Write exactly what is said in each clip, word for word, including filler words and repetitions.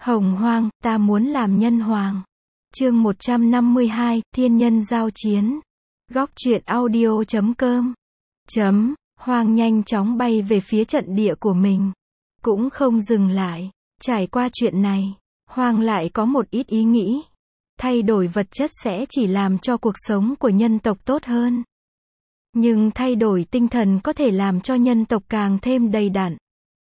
Hồng Hoang, ta muốn làm nhân hoàng. Chương một trăm năm mươi hai, Thiên nhân giao chiến. Góc truyện audio chấm com. Chấm, Hoang nhanh chóng bay về phía trận địa của mình. Cũng không dừng lại. Trải qua chuyện này, Hoang lại có một ít ý nghĩ. Thay đổi vật chất sẽ chỉ làm cho cuộc sống của nhân tộc tốt hơn. Nhưng thay đổi tinh thần có thể làm cho nhân tộc càng thêm đầy đặn.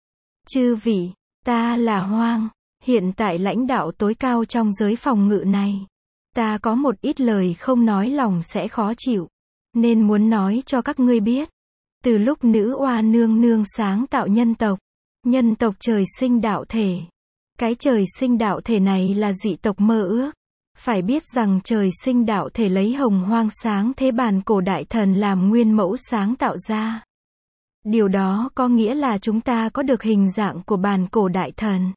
Chư vị, ta là Hoang, hiện tại lãnh đạo tối cao trong giới phòng ngự này. Ta có một ít lời không nói lòng sẽ khó chịu, nên muốn nói cho các ngươi biết. Từ lúc nữ oa nương nương sáng tạo nhân tộc, nhân tộc trời sinh đạo thể. Cái trời sinh đạo thể này là dị tộc mơ ước. Phải biết rằng trời sinh đạo thể lấy Hồng Hoang sáng thế bàn cổ đại thần làm nguyên mẫu sáng tạo ra. Điều đó có nghĩa là chúng ta có được hình dạng của bàn cổ đại thần.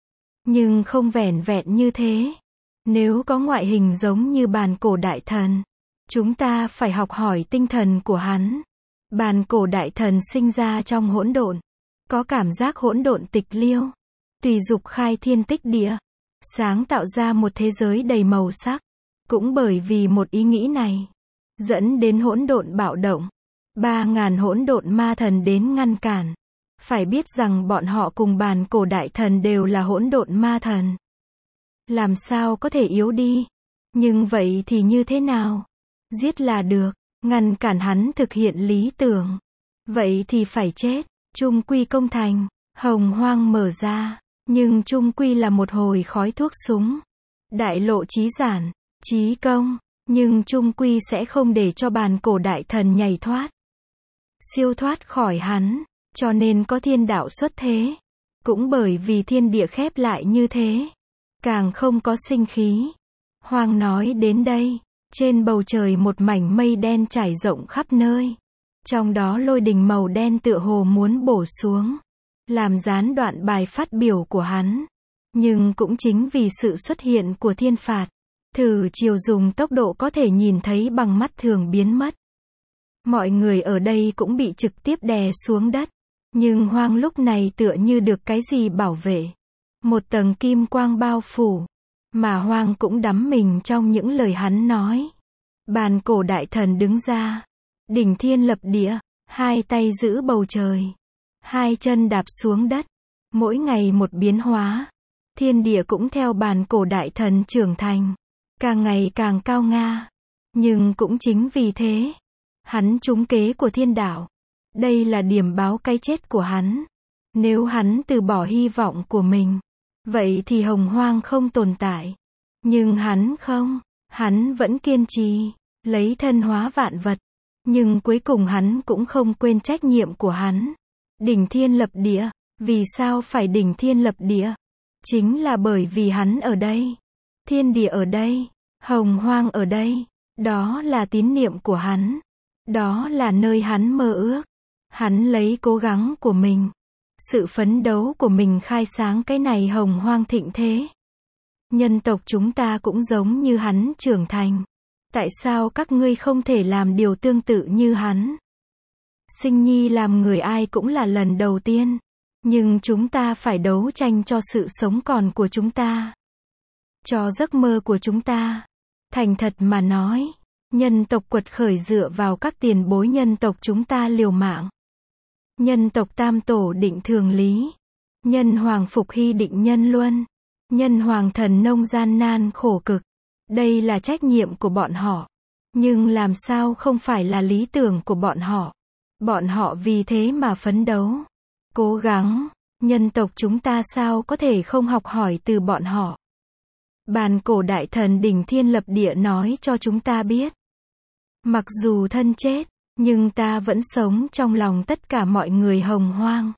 Nhưng không vẻn vẹn như thế. Nếu có ngoại hình giống như bàn cổ đại thần, chúng ta phải học hỏi tinh thần của hắn. Bàn cổ đại thần sinh ra trong hỗn độn, có cảm giác hỗn độn tịch liêu, tùy dục khai thiên tích địa, sáng tạo ra một thế giới đầy màu sắc. Cũng bởi vì một ý nghĩ này, dẫn đến hỗn độn bạo động, ba ngàn hỗn độn ma thần đến ngăn cản. Phải biết rằng bọn họ cùng bàn cổ đại thần đều là hỗn độn ma thần. Làm sao có thể yếu đi? Nhưng vậy thì như thế nào? Giết là được, ngăn cản hắn thực hiện lý tưởng. Vậy thì phải chết, chung quy công thành. Hồng Hoang mở ra, nhưng chung quy là một hồi khói thuốc súng. Đại lộ chí giản, chí công, nhưng chung quy sẽ không để cho bàn cổ đại thần nhảy thoát. Siêu thoát khỏi hắn, cho nên có thiên đạo xuất thế. Cũng bởi vì thiên địa khép lại như thế, càng không có sinh khí. Hoang nói đến đây, trên bầu trời một mảnh mây đen trải rộng khắp nơi. Trong đó lôi đình màu đen tựa hồ muốn bổ xuống, làm gián đoạn bài phát biểu của hắn. Nhưng cũng chính vì sự xuất hiện của thiên phạt, thử chiều dùng tốc độ có thể nhìn thấy bằng mắt thường biến mất. Mọi người ở đây cũng bị trực tiếp đè xuống đất. Nhưng Hoang lúc này tựa như được cái gì bảo vệ. Một tầng kim quang bao phủ. Mà Hoang cũng đắm mình trong những lời hắn nói. Bàn cổ đại thần đứng ra. Đỉnh thiên lập địa. Hai tay giữ bầu trời. Hai chân đạp xuống đất. Mỗi ngày một biến hóa. Thiên địa cũng theo bàn cổ đại thần trưởng thành. Càng ngày càng cao nga. Nhưng cũng chính vì thế, hắn trúng kế của thiên đạo. Đây là điểm báo cái chết của hắn. Nếu hắn từ bỏ hy vọng của mình, vậy thì Hồng Hoang không tồn tại. Nhưng hắn không, hắn vẫn kiên trì, lấy thân hóa vạn vật. Nhưng cuối cùng hắn cũng không quên trách nhiệm của hắn. Đỉnh thiên lập địa, vì sao phải đỉnh thiên lập địa? Chính là bởi vì hắn ở đây. Thiên địa ở đây, Hồng Hoang ở đây. Đó là tín niệm của hắn. Đó là nơi hắn mơ ước. Hắn lấy cố gắng của mình, sự phấn đấu của mình khai sáng cái này Hồng Hoang thịnh thế. Nhân tộc chúng ta cũng giống như hắn trưởng thành. Tại sao các ngươi không thể làm điều tương tự như hắn? Sinh nhi làm người ai cũng là lần đầu tiên. Nhưng chúng ta phải đấu tranh cho sự sống còn của chúng ta. Cho giấc mơ của chúng ta. Thành thật mà nói, nhân tộc quật khởi dựa vào các tiền bối nhân tộc chúng ta liều mạng. Nhân tộc tam tổ định thường lý. Nhân hoàng phục hy định nhân luân. Nhân hoàng thần nông gian nan khổ cực. Đây là trách nhiệm của bọn họ. Nhưng làm sao không phải là lý tưởng của bọn họ. Bọn họ vì thế mà phấn đấu. Cố gắng. Nhân tộc chúng ta sao có thể không học hỏi từ bọn họ. Bàn cổ đại thần đỉnh thiên lập địa nói cho chúng ta biết. Mặc dù thân chết, nhưng ta vẫn sống trong lòng tất cả mọi người Hồng Hoang.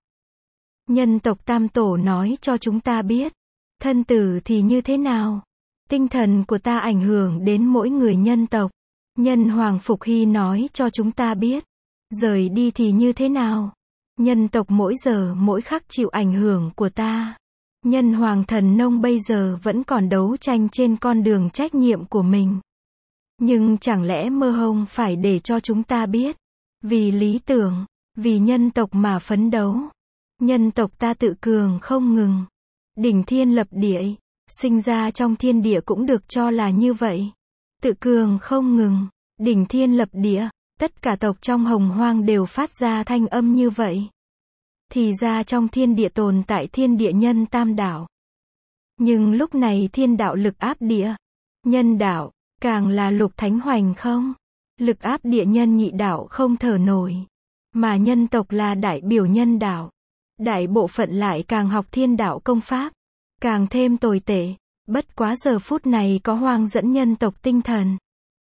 Nhân tộc tam tổ nói cho chúng ta biết. Thân tử thì như thế nào? Tinh thần của ta ảnh hưởng đến mỗi người nhân tộc. Nhân hoàng Phục Hy nói cho chúng ta biết. Rời đi thì như thế nào? Nhân tộc mỗi giờ mỗi khắc chịu ảnh hưởng của ta. Nhân hoàng thần nông bây giờ vẫn còn đấu tranh trên con đường trách nhiệm của mình. Nhưng chẳng lẽ mơ hông phải để cho chúng ta biết. Vì lý tưởng, vì nhân tộc mà phấn đấu. Nhân tộc ta tự cường không ngừng. đỉnh thiên lập địa, sinh ra trong thiên địa cũng được cho là như vậy. Tự cường không ngừng, đỉnh thiên lập địa, tất cả tộc trong hồng hoang đều phát ra thanh âm như vậy. Thì ra trong thiên địa tồn tại thiên địa nhân tam đạo. Nhưng lúc này thiên đạo lực áp địa, nhân đạo, càng là lục thánh hoành không. Lực áp địa nhân nhị đạo không thở nổi. Mà nhân tộc là đại biểu nhân đạo. Đại bộ phận lại càng học thiên đạo công pháp. Càng thêm tồi tệ. Bất quá giờ phút này có hoang dẫn nhân tộc tinh thần.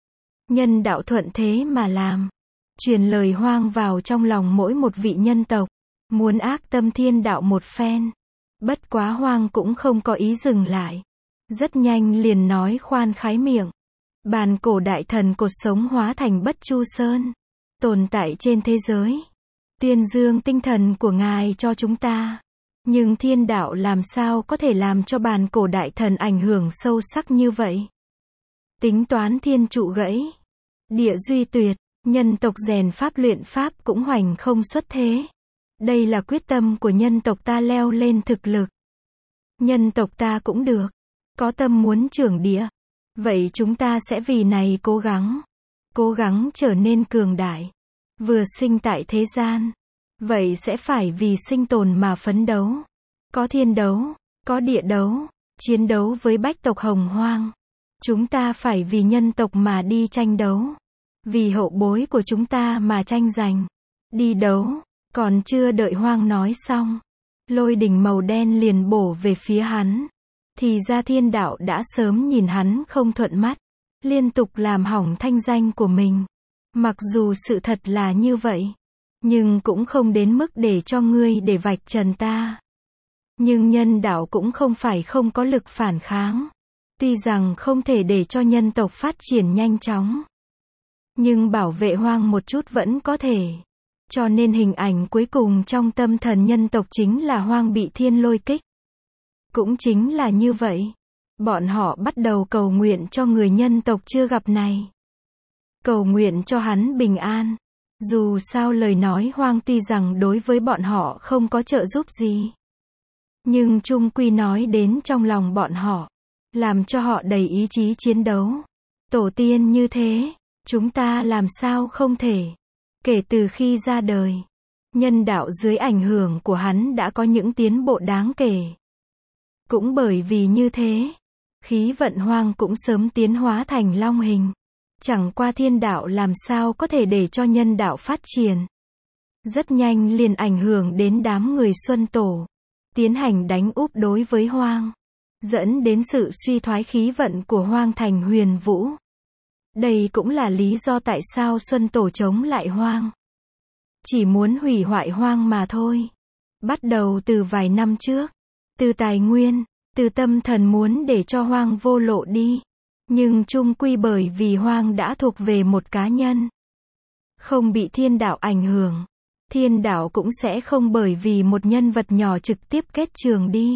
Nhân đạo thuận thế mà làm. Truyền lời hoang vào trong lòng mỗi một vị nhân tộc. Muốn ác tâm thiên đạo một phen. Bất quá hoang cũng không có ý dừng lại. Rất nhanh liền nói khoan khái miệng. Bàn cổ đại thần cột sống hóa thành Bất Chu Sơn. Tồn tại trên thế giới. Tuyên dương tinh thần của ngài cho chúng ta. Nhưng thiên đạo làm sao có thể làm cho bàn cổ đại thần ảnh hưởng sâu sắc như vậy? Tính toán thiên trụ gãy. Địa duy tuyệt. Nhân tộc rèn pháp luyện pháp cũng hoành không xuất thế. Đây là quyết tâm của nhân tộc ta leo lên thực lực. Nhân tộc ta cũng được. Có tâm muốn trưởng địa. Vậy chúng ta sẽ vì này cố gắng. Cố gắng trở nên cường đại. Vừa sinh tại thế gian. Vậy sẽ phải vì sinh tồn mà phấn đấu. Có thiên đấu. Có địa đấu. Chiến đấu với bách tộc hồng hoang. Chúng ta phải vì nhân tộc mà đi tranh đấu. Vì hậu bối của chúng ta mà tranh giành. Đi đấu. Còn chưa đợi hoang nói xong. Lôi đỉnh màu đen liền bổ về phía hắn. Thì ra thiên đạo đã sớm nhìn hắn không thuận mắt. Liên tục làm hỏng thanh danh của mình. Mặc dù sự thật là như vậy. Nhưng cũng không đến mức để cho ngươi để vạch trần ta. Nhưng nhân đạo cũng không phải không có lực phản kháng. Tuy rằng không thể để cho nhân tộc phát triển nhanh chóng. Nhưng bảo vệ hoang một chút vẫn có thể. Cho nên hình ảnh cuối cùng trong tâm thần nhân tộc chính là hoang bị thiên lôi kích. Cũng chính là như vậy. Bọn họ bắt đầu cầu nguyện cho người nhân tộc chưa gặp này. Cầu nguyện cho hắn bình an. Dù sao lời nói hoang tuy rằng đối với bọn họ không có trợ giúp gì. Nhưng chung quy nói đến trong lòng bọn họ. Làm cho họ đầy ý chí chiến đấu. Tổ tiên như thế. Chúng ta làm sao không thể. Kể từ khi ra đời. Nhân đạo dưới ảnh hưởng của hắn đã có những tiến bộ đáng kể. Cũng bởi vì như thế. Khí vận hoang cũng sớm tiến hóa thành long hình. Chẳng qua thiên đạo làm sao có thể để cho nhân đạo phát triển. Rất nhanh liền ảnh hưởng đến đám người Xuân Tổ. Tiến hành đánh úp đối với hoang. Dẫn đến sự suy thoái khí vận của hoang thành huyền vũ. Đây cũng là lý do tại sao Xuân Tổ chống lại hoang. Chỉ muốn hủy hoại hoang mà thôi. Bắt đầu từ vài năm trước. Từ tài nguyên, từ tâm thần muốn để cho hoang vô lộ đi. Nhưng chung quy bởi vì hoang đã thuộc về một cá nhân. Không bị thiên đạo ảnh hưởng. Thiên đạo cũng sẽ không bởi vì một nhân vật nhỏ trực tiếp kết trường đi.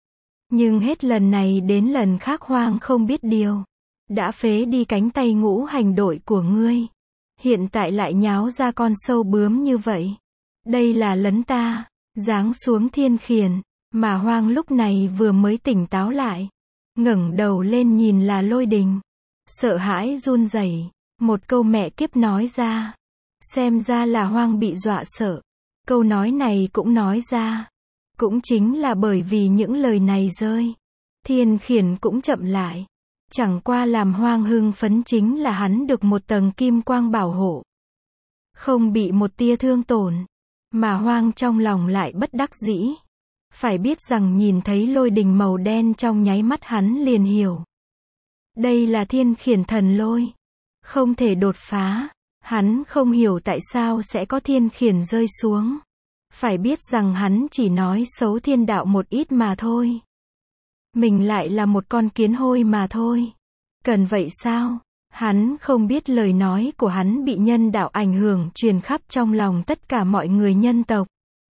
Nhưng hết lần này đến lần khác hoang không biết điều. Đã phế đi cánh tay ngũ hành đội của ngươi. Hiện tại lại nháo ra con sâu bướm như vậy. Đây là lấn ta. Giáng xuống thiên khiển. Mà hoang lúc này vừa mới tỉnh táo lại. Ngẩng đầu lên nhìn là lôi đình. Sợ hãi run rẩy. Một câu mẹ kiếp nói ra. Xem ra là hoang bị dọa sợ. Câu nói này cũng nói ra. Cũng chính là bởi vì những lời này rơi. Thiên khiển cũng chậm lại. Chẳng qua làm hoang hưng phấn chính là hắn được một tầng kim quang bảo hộ. Không bị một tia thương tổn. Mà hoang trong lòng lại bất đắc dĩ. Phải biết rằng nhìn thấy lôi đình màu đen trong nháy mắt hắn liền hiểu. Đây là thiên khiển thần lôi. Không thể đột phá. Hắn không hiểu tại sao sẽ có thiên khiển rơi xuống. Phải biết rằng hắn chỉ nói xấu thiên đạo một ít mà thôi. Mình lại là một con kiến hôi mà thôi. Cần vậy sao? Hắn không biết lời nói của hắn bị nhân đạo ảnh hưởng truyền khắp trong lòng tất cả mọi người nhân tộc.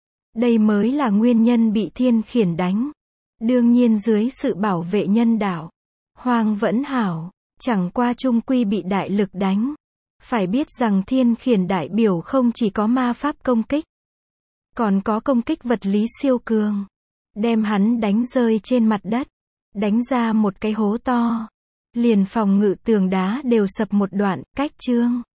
Đây mới là nguyên nhân bị thiên khiển đánh. Đương nhiên dưới sự bảo vệ nhân đạo. Hoang vẫn hảo. Chẳng qua chung quy bị đại lực đánh. Phải biết rằng thiên khiển đại biểu không chỉ có ma pháp công kích. Còn có công kích vật lý siêu cường. đem hắn đánh rơi trên mặt đất, đánh ra một cái hố to. Liền phòng ngự tường đá đều sập một đoạn, cách Trương